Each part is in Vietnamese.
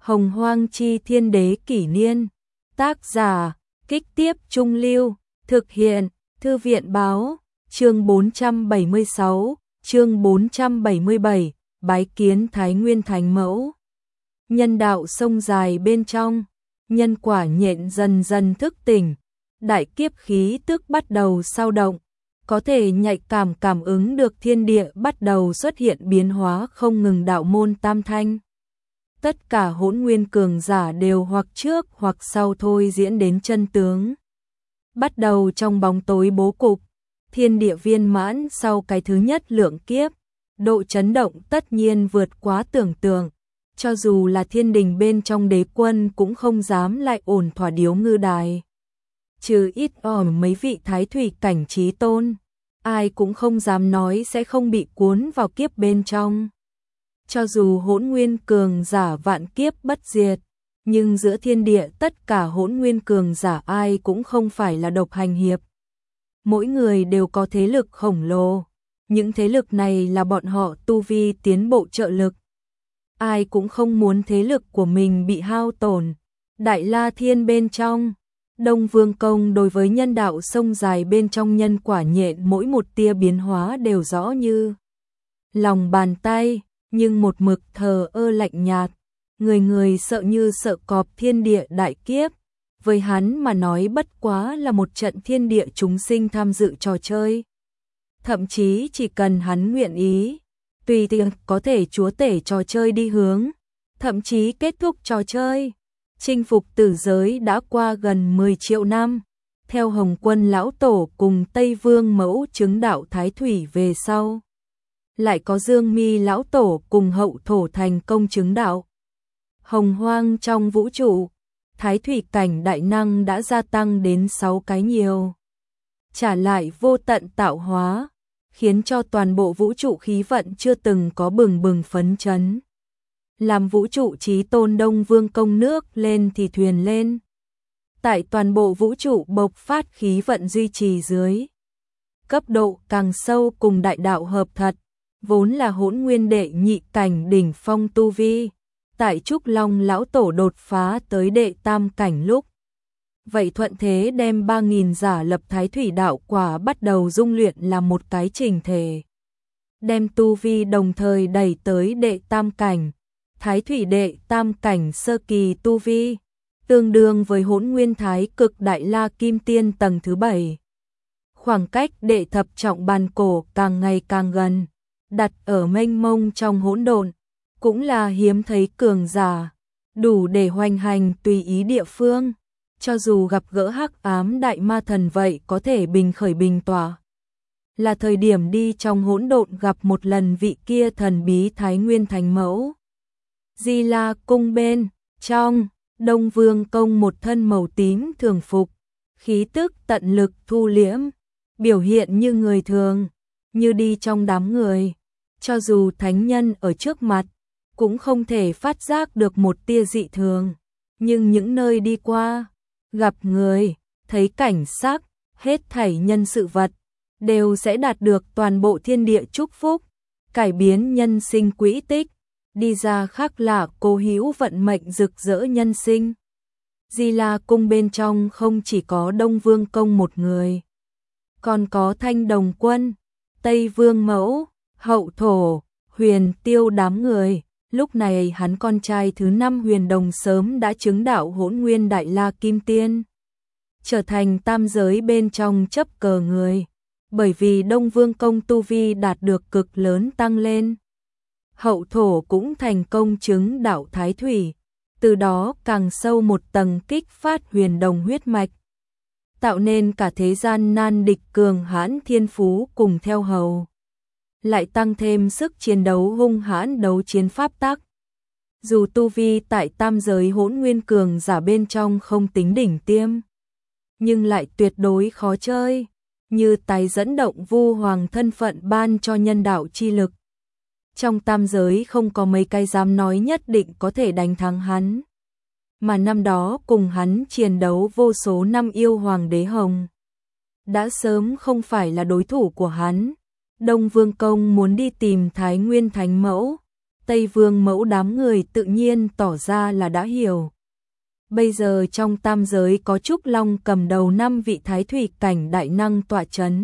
Hồng Hoang Chi Thiên Đế Kỷ Niên. Tác giả, Kích Tiếp Trung Lưu. Thực hiện, Thư viện Báo. Chương 476, chương 477, bái kiến Thái Nguyên Thánh Mẫu. Nhân đạo sông dài bên trong, nhân quả nhện dần dần thức tỉnh, đại kiếp khí tức bắt đầu sao động, có thể nhạy cảm ứng được thiên địa bắt đầu xuất hiện biến hóa không ngừng, đạo môn tam thanh. Tất cả hỗn nguyên cường giả đều hoặc trước hoặc sau thôi diễn đến chân tướng. Bắt đầu trong bóng tối bố cục, thiên địa viên mãn sau cái thứ nhất lượng kiếp, độ chấn động tất nhiên vượt quá tưởng tượng. Cho dù là thiên đình bên trong đế quân cũng không dám lại ổn thỏa điếu ngư đài. Trừ ít mấy vị thái thủy cảnh trí tôn, ai cũng không dám nói sẽ không bị cuốn vào kiếp bên trong. Cho dù hỗn nguyên cường giả vạn kiếp bất diệt, nhưng giữa thiên địa tất cả hỗn nguyên cường giả ai cũng không phải là độc hành hiệp. Mỗi người đều có thế lực khổng lồ, những thế lực này là bọn họ tu vi tiến bộ trợ lực. Ai cũng không muốn thế lực của mình bị hao tổn. Đại La Thiên bên trong, Đông Vương Công đối với nhân đạo sông dài bên trong nhân quả nhện mỗi một tia biến hóa đều rõ như lòng bàn tay, nhưng một mực thờ ơ lạnh nhạt, người người sợ như sợ cọp thiên địa đại kiếp. Với hắn mà nói bất quá là một trận thiên địa chúng sinh tham dự trò chơi. Thậm chí chỉ cần hắn nguyện ý, tùy tiện có thể chúa tể trò chơi đi hướng, thậm chí kết thúc trò chơi. Chinh phục tử giới đã qua gần 10 triệu năm, theo Hồng Quân Lão Tổ cùng Tây Vương Mẫu chứng đạo Thái Thủy về sau. Lại có Dương Mi Lão Tổ cùng Hậu Thổ thành công chứng đạo. Hồng Hoang trong vũ trụ, Thái Thủy cảnh đại năng đã gia tăng đến 6 cái nhiều. Trả lại vô tận tạo hóa, khiến cho toàn bộ vũ trụ khí vận chưa từng có bừng bừng phấn chấn. Làm vũ trụ chí tôn Đông Vương Công nước lên thì thuyền lên. Tại toàn bộ vũ trụ bộc phát khí vận duy trì dưới. Cấp độ càng sâu cùng đại đạo hợp thật, vốn là hỗn nguyên đệ nhị cảnh đỉnh phong tu vi. Tại Trúc Long Lão Tổ đột phá tới đệ tam cảnh lúc. Vậy thuận thế đem 3.000 giả lập Thái Thủy đạo quả bắt đầu dung luyện làm một cái trình thể. Đem tu vi đồng thời đẩy tới đệ tam cảnh. Thái Thủy đệ tam cảnh sơ kỳ tu vi, tương đương với hỗn nguyên thái cực đại la kim tiên tầng thứ 7. Khoảng cách đệ thập trọng bàn cổ càng ngày càng gần, đặt ở mênh mông trong hỗn độn, cũng là hiếm thấy cường giả, đủ để hoành hành tùy ý địa phương. Cho dù gặp gỡ hắc ám đại ma thần vậy có thể bình khởi bình tỏa. Là thời điểm đi trong hỗn độn gặp một lần vị kia thần bí Thái Nguyên Thánh Mẫu. Di La cung bên trong, Đông Vương Công một thân màu tím thường phục, khí tức tận lực thu liễm, biểu hiện như người thường, như đi trong đám người. Cho dù thánh nhân ở trước mặt, cũng không thể phát giác được một tia dị thường. Nhưng những nơi đi qua, gặp người, thấy cảnh sắc, hết thảy nhân sự vật, đều sẽ đạt được toàn bộ thiên địa chúc phúc, cải biến nhân sinh quỹ tích, đi ra khác lạ cố hữu vận mệnh rực rỡ nhân sinh. Di La cung bên trong không chỉ có Đông Vương Công một người, còn có Thanh Đồng Quân, Tây Vương Mẫu, Hậu Thổ, Huyền Tiêu đám người. Lúc này hắn con trai thứ 5 Huyền Đồng sớm đã chứng đạo hỗn nguyên đại la kim tiên, trở thành tam giới bên trong chấp cờ người, bởi vì Đông Vương Công tu vi đạt được cực lớn tăng lên. Hậu Thổ cũng thành công chứng đạo Thái Thủy, từ đó càng sâu một tầng kích phát Huyền Đồng huyết mạch, tạo nên cả thế gian nan địch cường hãn thiên phú cùng theo hầu. Lại tăng thêm sức chiến đấu hung hãn đấu chiến pháp tắc. Dù tu vi tại tam giới hỗn nguyên cường giả bên trong không tính đỉnh tiêm, nhưng lại tuyệt đối khó chơi, như tái dẫn động vu hoàng thân phận ban cho nhân đạo chi lực. Trong tam giới không có mấy cái dám nói nhất định có thể đánh thắng hắn. Mà năm đó cùng hắn chiến đấu vô số năm yêu hoàng đế hồng, đã sớm không phải là đối thủ của hắn. Đông Vương Công muốn đi tìm Thái Nguyên Thánh Mẫu, Tây Vương Mẫu đám người tự nhiên tỏ ra là đã hiểu. Bây giờ trong tam giới có Trúc Long cầm đầu 5 vị thái thủy cảnh đại năng tọa chấn.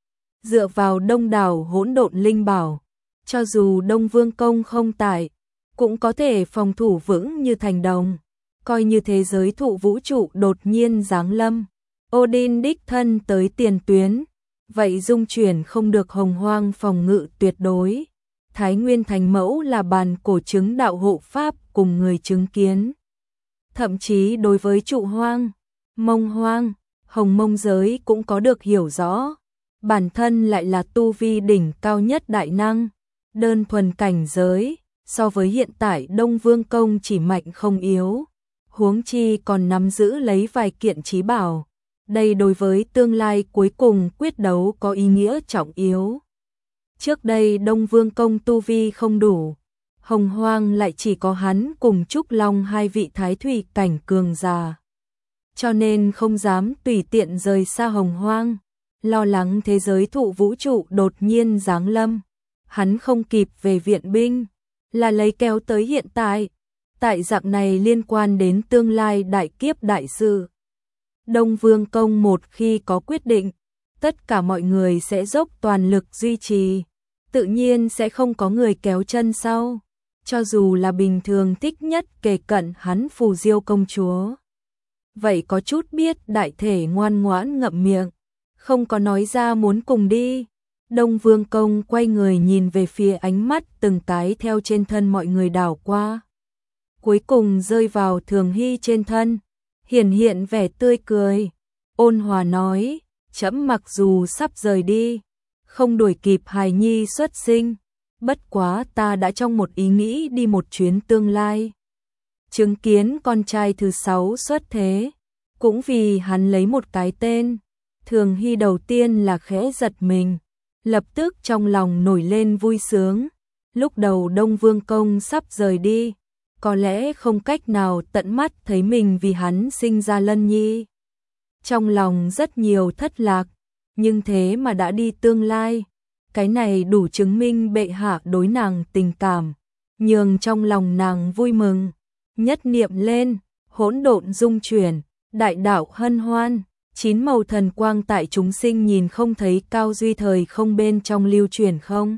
Dựa vào đông đảo hỗn độn linh bảo, cho dù Đông Vương Công không tại, cũng có thể phòng thủ vững như thành đồng. Coi như thế giới thụ vũ trụ đột nhiên giáng lâm, Odin đích thân tới tiền tuyến, vậy dung chuyển không được hồng hoang phòng ngự tuyệt đối. Thái Nguyên Thánh Mẫu là bàn cổ chứng đạo hộ pháp cùng người chứng kiến. Thậm chí đối với trụ hoang, mông hoang, hồng mông giới cũng có được hiểu rõ. Bản thân lại là tu vi đỉnh cao nhất đại năng, đơn thuần cảnh giới, so với hiện tại Đông Vương Công chỉ mạnh không yếu. Huống chi còn nắm giữ lấy vài kiện chí bảo. Đây đối với tương lai cuối cùng quyết đấu có ý nghĩa trọng yếu. Trước đây Đông Vương Công tu vi không đủ, hồng hoang lại chỉ có hắn cùng Trúc Long 2 vị thái thủy cảnh cường giả. Cho nên không dám tùy tiện rời xa hồng hoang, lo lắng thế giới thụ vũ trụ đột nhiên giáng lâm. Hắn không kịp về viện binh, là lấy kéo tới hiện tại. Tại dạng này liên quan đến tương lai đại kiếp đại sự. Đông Vương Công một khi có quyết định, tất cả mọi người sẽ dốc toàn lực duy trì, tự nhiên sẽ không có người kéo chân sau, cho dù là bình thường thích nhất kề cận hắn Phù Diêu công chúa. Vậy có chút biết đại thể ngoan ngoãn ngậm miệng, không có nói ra muốn cùng đi. Đông Vương Công quay người nhìn về phía ánh mắt từng cái theo trên thân mọi người đảo qua. Cuối cùng rơi vào Thường Hy trên thân, hiển hiện vẻ tươi cười, ôn hòa nói, trẫm mặc dù sắp rời đi, không đuổi kịp hài nhi xuất sinh, bất quá ta đã trong một ý nghĩ đi một chuyến tương lai. Chứng kiến con trai thứ 6 xuất thế, cũng vì hắn lấy một cái tên. Thường Hy đầu tiên là khẽ giật mình, lập tức trong lòng nổi lên vui sướng. Lúc đầu Đông Vương Công sắp rời đi, có lẽ không cách nào tận mắt thấy mình vì hắn sinh ra Lân Nhi. Trong lòng rất nhiều thất lạc, nhưng thế mà đã đi tương lai. Cái này đủ chứng minh bệ hạ đối nàng tình cảm, nhường trong lòng nàng vui mừng. Nhất niệm lên, hỗn độn dung chuyển, đại đạo hân hoan, 9 màu thần quang tại chúng sinh nhìn không thấy cao duy thời không bên trong lưu chuyển không.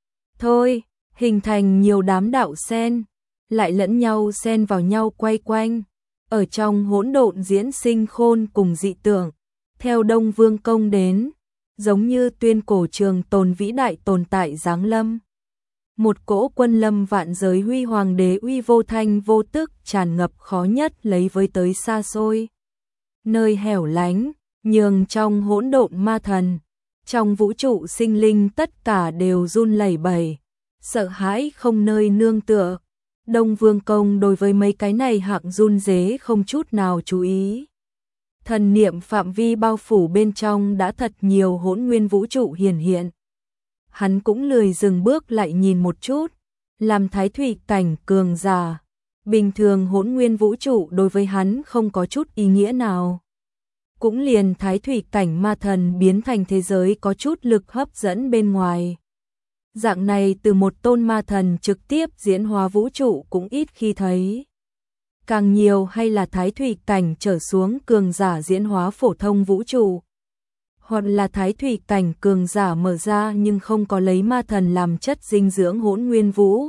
Thôi, hình thành nhiều đám đạo sen, lại lẫn nhau xen vào nhau quay quanh, ở trong hỗn độn diễn sinh khôn cùng dị tượng. Theo Đông Vương Công đến, giống như tuyên cổ trường tồn vĩ đại tồn tại giáng lâm. Một cỗ quân lâm vạn giới huy hoàng đế uy vô thanh vô tức tràn ngập khó nhất lấy với tới xa xôi. Nơi hẻo lánh, nhường trong hỗn độn ma thần, trong vũ trụ sinh linh tất cả đều run lẩy bẩy, sợ hãi không nơi nương tựa. Đông Vương Công đối với mấy cái này hạng run rế không chút nào chú ý. Thần niệm phạm vi bao phủ bên trong đã thật nhiều hỗn nguyên vũ trụ hiển hiện. Hắn cũng lười dừng bước lại nhìn một chút, làm thái thủy cảnh cường giả. Bình thường hỗn nguyên vũ trụ đối với hắn không có chút ý nghĩa nào. Cũng liền thái thủy cảnh ma thần biến thành thế giới có chút lực hấp dẫn bên ngoài. Dạng này từ một tôn ma thần trực tiếp diễn hóa vũ trụ cũng ít khi thấy. Càng nhiều hay là thái thủy cảnh trở xuống cường giả diễn hóa phổ thông vũ trụ. Hoặc là thái thủy cảnh cường giả mở ra nhưng không có lấy ma thần làm chất dinh dưỡng hỗn nguyên vũ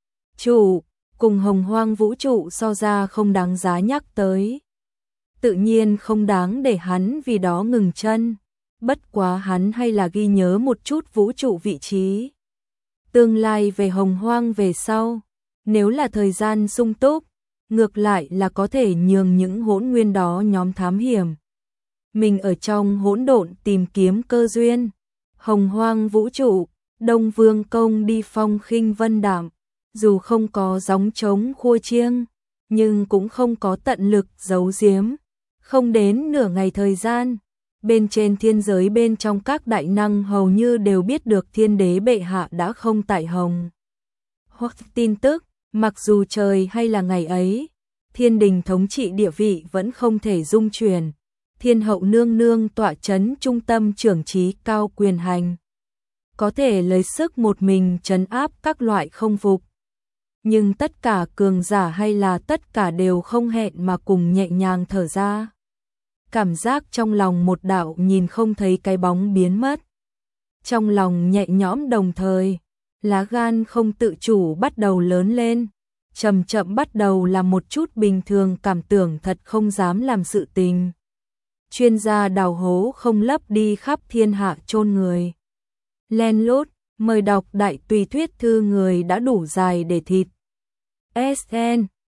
trụ, cùng hồng hoang vũ trụ so ra không đáng giá nhắc tới. Tự nhiên không đáng để hắn vì đó ngừng chân, bất quá hắn hay là ghi nhớ một chút vũ trụ vị trí. Tương lai về hồng hoang về sau, nếu là thời gian sung túc, ngược lại là có thể nhường những hỗn nguyên đó nhóm thám hiểm. Mình ở trong hỗn độn tìm kiếm cơ duyên, hồng hoang vũ trụ, Đông Vương Công đi phong khinh vân đạm, dù không có gióng trống khua chiêng, nhưng cũng không có tận lực giấu giếm. Không đến nửa ngày thời gian, bên trên thiên giới bên trong các đại năng hầu như đều biết được thiên đế bệ hạ đã không tại hồng. Hoặc tin tức, mặc dù trời hay là ngày ấy, thiên đình thống trị địa vị vẫn không thể dung chuyển. Thiên hậu nương nương tọa chấn trung tâm trưởng trí cao quyền hành, có thể lấy sức một mình trấn áp các loại không phục. Nhưng tất cả cường giả hay là tất cả đều không hẹn mà cùng nhẹ nhàng thở ra. Cảm giác trong lòng một đạo nhìn không thấy cái bóng biến mất. Trong lòng nhẹ nhõm đồng thời, lá gan không tự chủ bắt đầu lớn lên. Chậm chậm bắt đầu là một chút bình thường cảm tưởng thật không dám làm sự tình. Chuyên gia đào hố không lấp đi khắp thiên hạ chôn người. Len lút, mời đọc đại tùy thuyết thư người đã đủ dài để thịt. SN